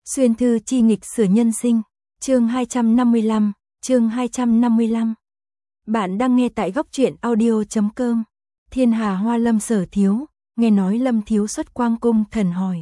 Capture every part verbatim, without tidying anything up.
Xuyên thư chi nghịch sửa nhân sinh, chương hai trăm năm mươi lăm, chương hai trăm năm mươi lăm. Bạn đang nghe tại góc truyện audio chấm com. Thiên Hà Hoa Lâm Sở Thiếu, nghe nói Lâm thiếu xuất Quang Cung Thần hỏi.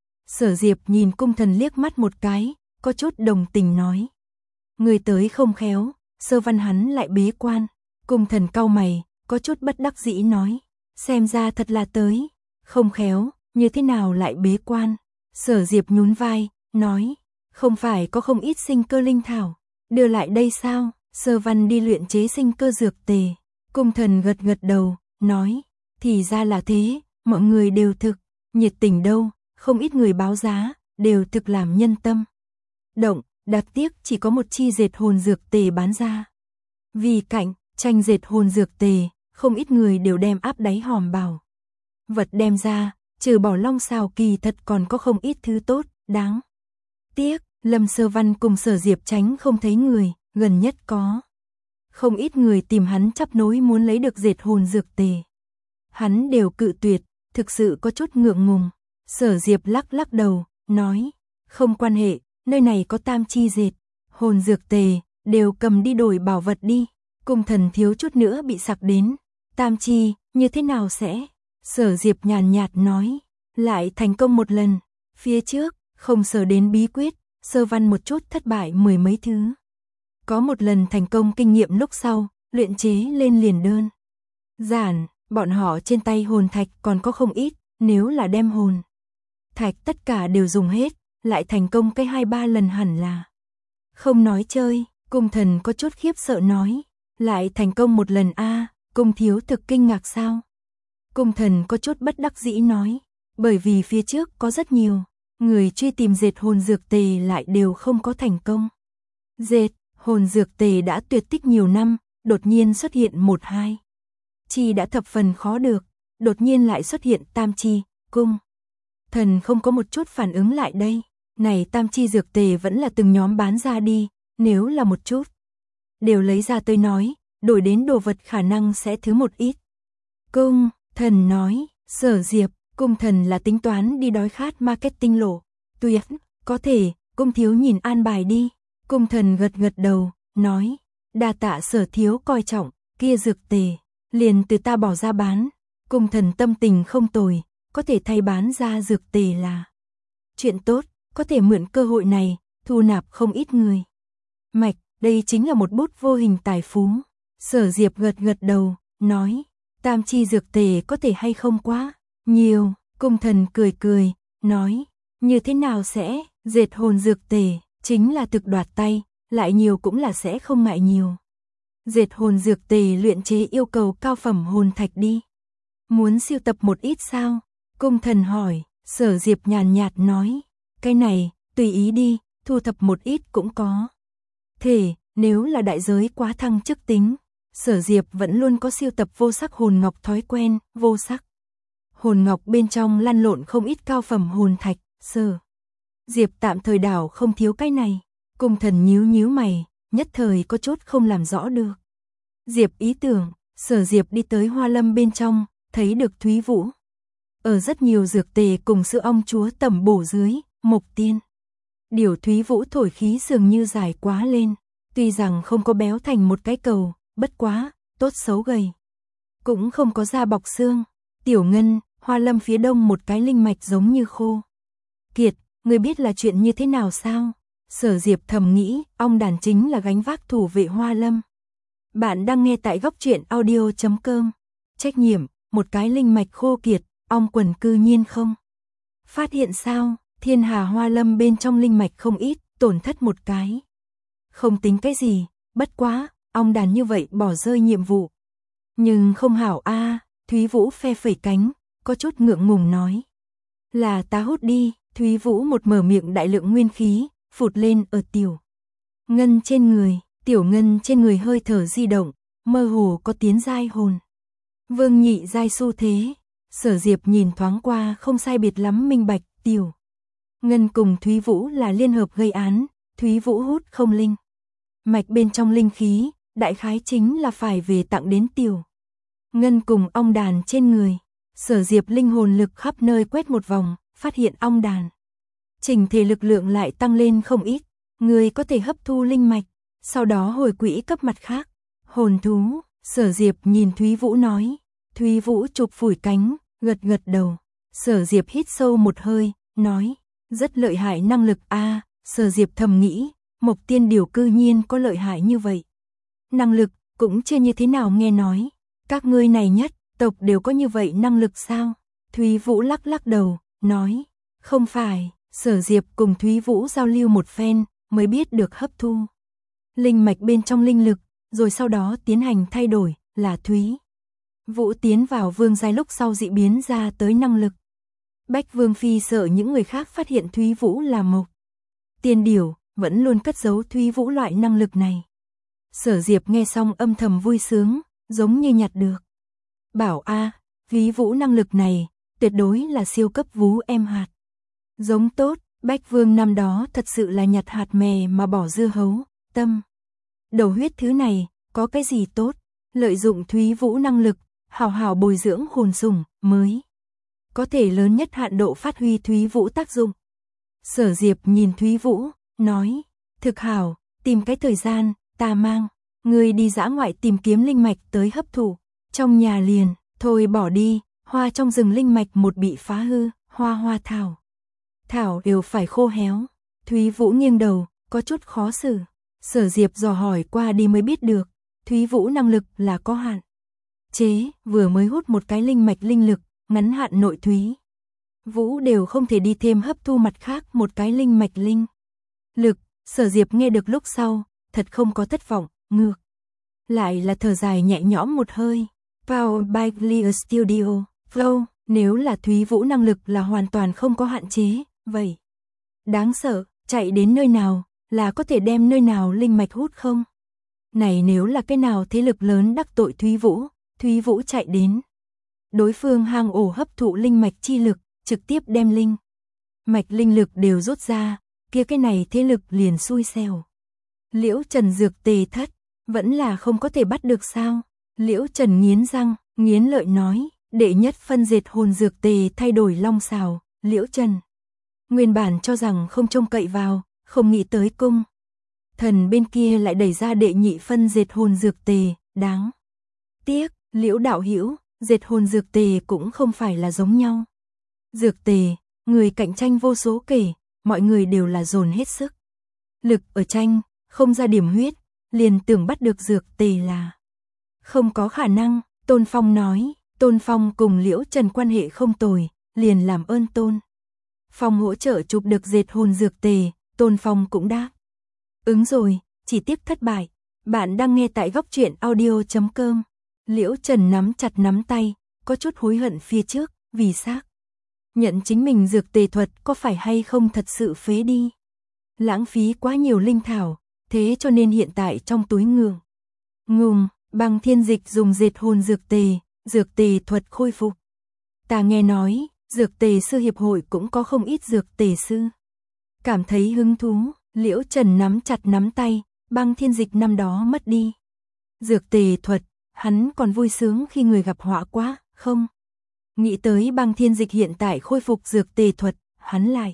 Sở Diệp nhìn Cung Thần liếc mắt một cái, có chút đồng tình nói. Người tới không khéo, Sơ Văn hắn lại bế quan. Cung Thần cau mày, có chút bất đắc dĩ nói. Xem ra thật là tới, không khéo, như thế nào lại bế quan. Sở Diệp nhún vai, nói, không phải có không ít sinh cơ linh thảo, đưa lại đây sao? Sơ Văn đi luyện chế sinh cơ dược tề. Cung Thần gật gật đầu, nói, thì ra là thế, mọi người đều thực, nhiệt tình đâu, không ít người báo giá, đều thực làm nhân tâm. Động, đặc tiếc chỉ có một chi dệt hồn dược tề bán ra. Vì cạnh, tranh dệt hồn dược tề, không ít người đều đem áp đáy hòm bảo. Vật đem ra, trừ bỏ long xào kỳ thật còn có không ít thứ tốt, đáng tiếc, Lâm Sơ Văn cùng Sở Diệp tránh không thấy người, gần nhất có không ít người tìm hắn chắp nối muốn lấy được dệt hồn dược tề. Hắn đều cự tuyệt, thực sự có chút ngượng ngùng. Sở Diệp lắc lắc đầu, nói, không quan hệ, nơi này có tam chi dệt, hồn dược tề, đều cầm đi đổi bảo vật đi. Cung Thần thiếu chút nữa bị sặc đến, tam chi, như thế nào sẽ? Sở Diệp nhàn nhạt nói, lại thành công một lần, phía trước, không sở đến bí quyết, Sơ Văn một chút thất bại mười mấy thứ. Có một lần thành công kinh nghiệm lúc sau, luyện chế lên liền đơn giản, bọn họ trên tay hồn thạch còn có không ít, nếu là đem hồn thạch tất cả đều dùng hết, lại thành công cái hai ba lần hẳn là không nói chơi. Cung Thần có chút khiếp sợ nói, lại thành công một lần a, à, Cung thiếu thực kinh ngạc sao? Cung Thần có chút bất đắc dĩ nói, bởi vì phía trước có rất nhiều người truy tìm dệt hồn dược tề lại đều không có thành công. Dệt hồn dược tề đã tuyệt tích nhiều năm, đột nhiên xuất hiện một hai chi đã thập phần khó được, đột nhiên lại xuất hiện tam chi. Cung Thần không có một chút phản ứng lại đây, này tam chi dược tề vẫn là từng nhóm bán ra đi, nếu là một chút đều lấy ra tôi nói, đổi đến đồ vật khả năng sẽ thứ một ít. Cung Thần nói, Sở Diệp, Cung Thần là tính toán đi đói khát marketing lộ, tuyệt, có thể, Cung thiếu nhìn an bài đi. Cung Thần gật gật đầu, nói, đa tạ Sở thiếu coi trọng, kia dược tề, liền từ ta bỏ ra bán. Cung Thần tâm tình không tồi, có thể thay bán ra dược tề là chuyện tốt, có thể mượn cơ hội này, thu nạp không ít người. Mạch, đây chính là một bút vô hình tài phú. Sở Diệp gật gật đầu, nói, tam chi dược tề có thể hay không quá nhiều. Cung Thần cười cười, nói, như thế nào sẽ, dệt hồn dược tề, chính là thực đoạt tay, lại nhiều cũng là sẽ không ngại nhiều. Dệt hồn dược tề luyện chế yêu cầu cao phẩm hồn thạch đi. Muốn siêu tập một ít sao? Cung Thần hỏi. Sở Diệp nhàn nhạt nói, cái này, tùy ý đi, thu thập một ít cũng có thể, nếu là đại giới quá thăng chức tính. Sở Diệp vẫn luôn có siêu tập vô sắc hồn ngọc thói quen, vô sắc hồn ngọc bên trong lăn lộn không ít cao phẩm hồn thạch. Sở Diệp tạm thời đảo không thiếu cái này. Cung Thần nhíu nhíu mày, nhất thời có chút không làm rõ được Diệp ý tưởng. Sở Diệp đi tới Hoa Lâm bên trong, thấy được Thúy Vũ ở rất nhiều dược tề cùng sữa ong chúa tẩm bổ dưới, Mộc Tiên điều Thúy Vũ thổi khí dường như dài quá lên, tuy rằng không có béo thành một cái cầu, bất quá tốt xấu gầy, cũng không có da bọc xương. Tiểu Ngân, Hoa Lâm phía đông một cái linh mạch giống như khô kiệt, người biết là chuyện như thế nào sao? Sở Diệp thầm nghĩ, ong đàn chính là gánh vác thủ vệ Hoa Lâm. Bạn đang nghe tại góc truyện audio chấm com. Trách nhiệm, một cái linh mạch khô kiệt, ong quần cư nhiên không phát hiện sao? Thiên Hà Hoa Lâm bên trong linh mạch không ít, tổn thất một cái không tính cái gì, bất quá, ong đàn như vậy bỏ rơi nhiệm vụ nhưng không hảo a. À, Thúy Vũ phe phẩy cánh, có chút ngượng ngùng nói, là ta hút đi. Thúy Vũ một mở miệng, đại lượng nguyên khí phụt lên ở Tiểu Ngân trên người. Tiểu Ngân trên người hơi thở di động, mơ hồ có tiến giai hồn vương nhị giai xu thế. Sở Diệp nhìn thoáng qua không sai biệt lắm minh bạch, Tiểu Ngân cùng Thúy Vũ là liên hợp gây án. Thúy Vũ hút không linh mạch bên trong linh khí, đại khái chính là phải về tặng đến Tiểu Ngân cùng ong đàn trên người. Sở Diệp linh hồn lực khắp nơi quét một vòng, phát hiện ong đàn chỉnh thể lực lượng lại tăng lên không ít, người có thể hấp thu linh mạch, sau đó hồi quỹ cấp mặt khác. Hồn thú, Sở Diệp nhìn Thúy Vũ nói. Thúy Vũ chụp phủi cánh, gật gật đầu. Sở Diệp hít sâu một hơi, nói, rất lợi hại năng lực a. À, Sở Diệp thầm nghĩ, Mộc Tiên Điểu cư nhiên có lợi hại như vậy. Năng lực, cũng chưa như thế nào nghe nói. Các ngươi này nhất, tộc đều có như vậy năng lực sao? Thúy Vũ lắc lắc đầu, nói, không phải. Sở Diệp cùng Thúy Vũ giao lưu một phen, mới biết được hấp thu linh mạch bên trong linh lực, rồi sau đó tiến hành thay đổi, là Thúy Vũ tiến vào vương giai lúc sau dị biến ra tới năng lực. Bách Vương Phi sợ những người khác phát hiện Thúy Vũ là Mộc Tiên Điểu, vẫn luôn cất giấu Thúy Vũ loại năng lực này. Sở Diệp nghe xong âm thầm vui sướng, giống như nhặt được bảo a. À, Thúy Vũ năng lực này, tuyệt đối là siêu cấp vú em hạt. Giống tốt, Bách Vương năm đó thật sự là nhặt hạt mè mà bỏ dưa hấu, tâm. Đầu huyết thứ này, có cái gì tốt, lợi dụng Thúy Vũ năng lực, hào hào bồi dưỡng hồn sủng, mới có thể lớn nhất hạn độ phát huy Thúy Vũ tác dụng. Sở Diệp nhìn Thúy Vũ, nói, thực hảo, tìm cái thời gian, ta mang người đi dã ngoại tìm kiếm linh mạch tới hấp thụ, trong nhà liền, thôi bỏ đi, hoa trong rừng linh mạch một bị phá hư, hoa hoa thảo. Thảo đều phải khô héo. Thúy Vũ nghiêng đầu, có chút khó xử. Sở Diệp dò hỏi qua đi mới biết được, Thúy Vũ năng lực là có hạn chế, vừa mới hút một cái linh mạch linh lực, ngắn hạn nội Thúy Vũ đều không thể đi thêm hấp thu mặt khác một cái linh mạch linh lực. Sở Diệp nghe được lúc sau, thật không có thất vọng, ngược lại là thở dài nhẹ nhõm một hơi. Powered by Clear Studio, Flow, nếu là Thúy Vũ năng lực là hoàn toàn không có hạn chế, vậy đáng sợ, chạy đến nơi nào, là có thể đem nơi nào linh mạch hút không? Này nếu là cái nào thế lực lớn đắc tội Thúy Vũ, Thúy Vũ chạy đến đối phương hang ổ hấp thụ linh mạch chi lực, trực tiếp đem linh mạch linh lực đều rút ra, kia cái này thế lực liền xui xẻo. Liễu Trần dược tề thất, vẫn là không có thể bắt được sao? Liễu Trần nghiến răng, nghiến lợi nói, đệ nhất phân dệt hồn dược tề thay đổi long xào. Liễu Trần nguyên bản cho rằng không trông cậy vào, không nghĩ tới cung thần bên kia lại đẩy ra đệ nhị phân dệt hồn dược tề, đáng tiếc. Liễu đạo hữu, dệt hồn dược tề cũng không phải là giống nhau. Dược tề, người cạnh tranh vô số kể, mọi người đều là dồn hết sức lực ở tranh, không ra điểm huyết, liền tưởng bắt được dược tề là không có khả năng. Tôn Phong nói. Tôn Phong cùng Liễu Trần quan hệ không tồi, liền làm ơn Tôn Phong hỗ trợ chụp được dệt hồn dược tề. Tôn Phong cũng đáp ứng rồi, chỉ tiếc thất bại. Bạn đang nghe tại góc truyện audio chấm com. Liễu Trần nắm chặt nắm tay, có chút hối hận phía trước, vì xác nhận chính mình dược tề thuật có phải hay không thật sự phế đi. Lãng phí quá nhiều linh thảo, thế cho nên hiện tại trong túi ngường ngùng, Băng Thiên Dịch dùng dệt hồn dược tề, dược tề thuật khôi phục. Ta nghe nói, dược tề sư hiệp hội cũng có không ít dược tề sư. Cảm thấy hứng thú, Liễu Trần nắm chặt nắm tay, Băng Thiên Dịch năm đó mất đi dược tề thuật, hắn còn vui sướng khi người gặp họa quá, không nghĩ tới Băng Thiên Dịch hiện tại khôi phục dược tề thuật, hắn lại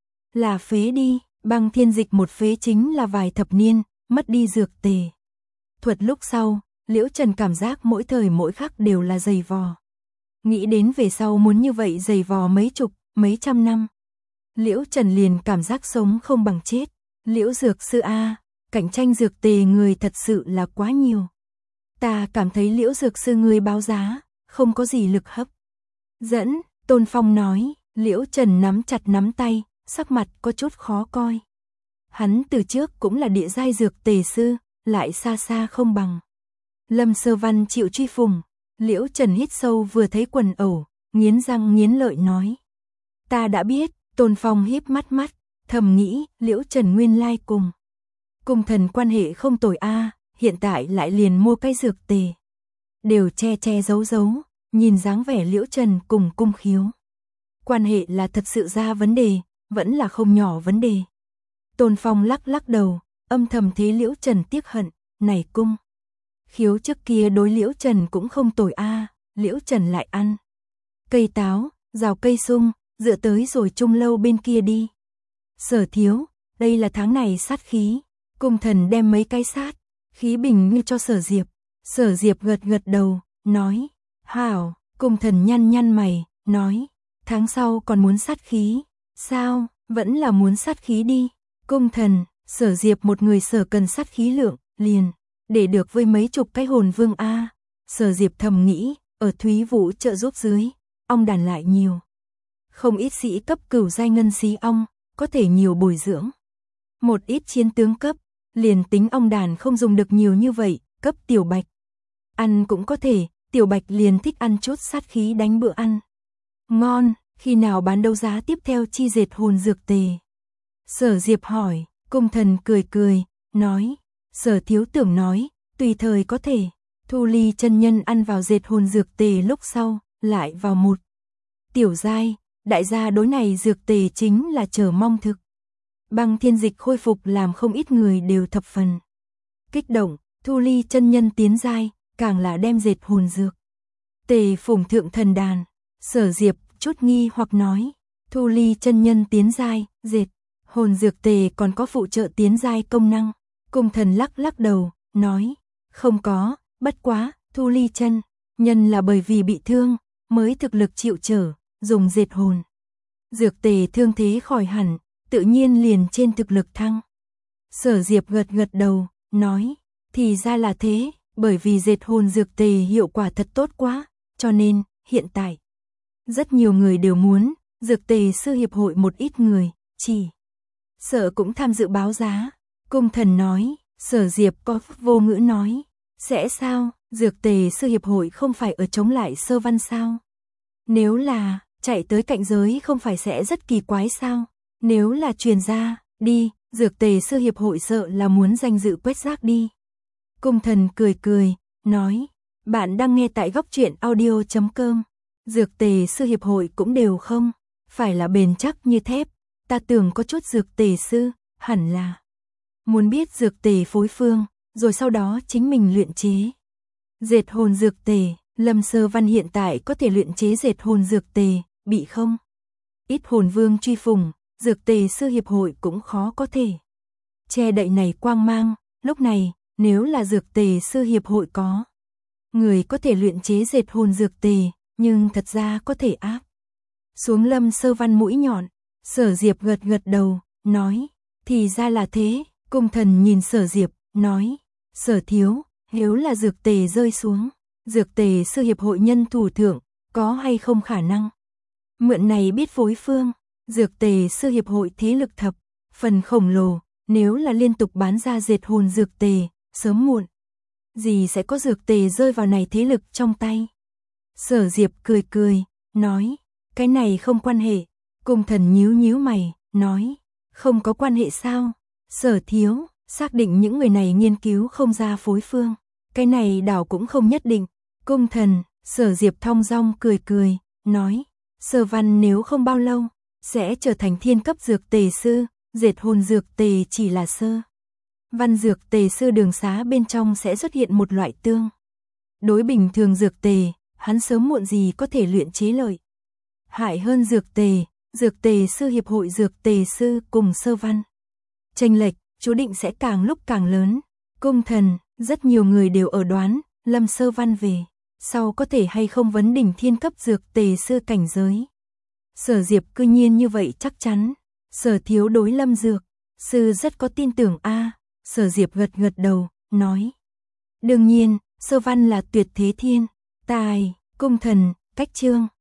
là phế đi. Băng Thiên Dịch một phế chính là vài thập niên, mất đi dược tề thuật lúc sau, Liễu Trần cảm giác mỗi thời mỗi khắc đều là dày vò. Nghĩ đến về sau muốn như vậy dày vò mấy chục, mấy trăm năm, Liễu Trần liền cảm giác sống không bằng chết. Liễu dược sư a, cạnh tranh dược tề người thật sự là quá nhiều. Ta cảm thấy Liễu dược sư người báo giá, không có gì lực hấp dẫn. Tôn Phong nói. Liễu Trần nắm chặt nắm tay, sắc mặt có chút khó coi. Hắn từ trước cũng là địa giai dược tề sư, lại xa xa không bằng Lâm Sơ Văn chịu truy phùng. Liễu Trần hít sâu vừa thấy quần ẩu, nghiến răng nghiến lợi nói. Ta đã biết. Tôn Phong híp mắt mắt, thầm nghĩ, Liễu Trần nguyên lai cùng cung thần quan hệ không tồi a, hiện tại lại liền mua cái dược tề, đều che che giấu giấu, nhìn dáng vẻ Liễu Trần cùng cung khiếu quan hệ là thật sự ra vấn đề, vẫn là không nhỏ vấn đề. Tôn Phong lắc lắc đầu, âm thầm thế Liễu Trần tiếc hận, này cung khiếu trước kia đối Liễu Trần cũng không tồi a, Liễu Trần lại ăn cây táo, rào cây sung, dựa tới rồi Trung Lâu bên kia đi. Sở thiếu, đây là tháng này sát khí. Cung thần đem mấy cái sát khí bình như cho Sở Diệp. Sở Diệp gật gật đầu, nói, hảo. Cung thần nhăn nhăn mày, nói, tháng sau còn muốn sát khí, sao, vẫn là muốn sát khí đi. Cung thần, Sở Diệp một người sở cần sát khí lượng, liền, để được với mấy chục cái hồn vương A. Sở Diệp thầm nghĩ, ở Thúy Vũ trợ giúp dưới, ong đàn lại nhiều. Không ít sĩ cấp cửu giai ngân xí ong, có thể nhiều bồi dưỡng. Một ít chiến tướng cấp, liền tính ong đàn không dùng được nhiều như vậy, cấp tiểu bạch. Ăn cũng có thể, tiểu bạch liền thích ăn chút sát khí đánh bữa ăn. Ngon, khi nào bán đấu giá tiếp theo chi dệt hồn dược tề? Sở Diệp hỏi, cung thần cười cười, nói, Sở thiếu tưởng nói, tùy thời có thể. Thu Ly chân nhân ăn vào dệt hồn dược tề lúc sau, lại vào một tiểu giai, đại gia đối này dược tề chính là chờ mong thực. Băng thiên dịch khôi phục làm không ít người đều thập phần kích động. Thu Ly chân nhân tiến giai, càng là đem dệt hồn dược tề phủng thượng thần đàn. Sở Diệp chút nghi hoặc nói, Thu Ly chân nhân tiến giai, dệt hồn dược tề còn có phụ trợ tiến giai công năng. Cung thần lắc lắc đầu, nói, không có, bất quá, Thu Ly chân nhân là bởi vì bị thương, mới thực lực chịu trở, dùng dệt hồn dược tề thương thế khỏi hẳn, tự nhiên liền trên thực lực thăng. Sở Diệp gật gật đầu, nói, thì ra là thế, bởi vì dệt hồn dược tề hiệu quả thật tốt quá, cho nên, hiện tại, rất nhiều người đều muốn, dược tề sư hiệp hội một ít người, chỉ sợ cũng tham dự báo giá. Cung thần nói, Sở Diệp có vô ngữ nói, sẽ sao, dược tề sư hiệp hội không phải ở chống lại Sơ Văn sao? Nếu là, chạy tới cạnh giới không phải sẽ rất kỳ quái sao? Nếu là truyền ra, đi, dược tề sư hiệp hội sợ là muốn danh dự quét rác đi. Cung thần cười cười, nói, bạn đang nghe tại góc truyện audio chấm com. Dược tề sư hiệp hội cũng đều không, phải là bền chắc như thép, ta tưởng có chút dược tề sư, hẳn là muốn biết dược tề phối phương, rồi sau đó chính mình luyện chế. Dệt hồn dược tề, Lâm Sơ Văn hiện tại có thể luyện chế dệt hồn dược tề, bị không ít hồn vương truy phùng, dược tề sư hiệp hội cũng khó có thể che đậy này quang mang. Lúc này, nếu là dược tề sư hiệp hội có người có thể luyện chế dệt hồn dược tề, nhưng thật ra có thể áp xuống Lâm Sơ Văn mũi nhọn. Sở Diệp gật gật đầu, nói, thì ra là thế. Cung thần nhìn Sở Diệp, nói, Sở thiếu, nếu là dược tề rơi xuống, dược tề sư hiệp hội nhân thủ thượng, có hay không khả năng mượn này biết phối phương? Dược tề sư hiệp hội thế lực thập phần khổng lồ, nếu là liên tục bán ra dệt hồn dược tề, sớm muộn gì sẽ có dược tề rơi vào này thế lực trong tay. Sở Diệp cười cười, nói, cái này không quan hệ. Cung thần nhíu nhíu mày, nói, không có quan hệ sao? Sở thiếu, xác định những người này nghiên cứu không ra phối phương, cái này đảo cũng không nhất định. Cung thần, Sở Diệp thong dong cười cười, nói, Sơ Văn nếu không bao lâu, sẽ trở thành thiên cấp dược tề sư, dệt hồn dược tề chỉ là sơ văn dược tề sư đường xá bên trong sẽ xuất hiện một loại tương đối bình thường dược tề, hắn sớm muộn gì có thể luyện chế lợi hại hơn dược tề. Dược tề sư hiệp hội dược tề sư cùng Sơ Văn chênh lệch chú định sẽ càng lúc càng lớn. Cung thần, rất nhiều người đều ở đoán, Lâm Sơ Văn về sau có thể hay không vấn đỉnh thiên cấp dược tề sư cảnh giới. Sở Diệp cư nhiên như vậy chắc chắn. Sở thiếu đối Lâm dược sư rất có tin tưởng a. Sở Diệp gật gật đầu, nói, đương nhiên, Sơ Văn là tuyệt thế thiên tài. Cung thần, cách chương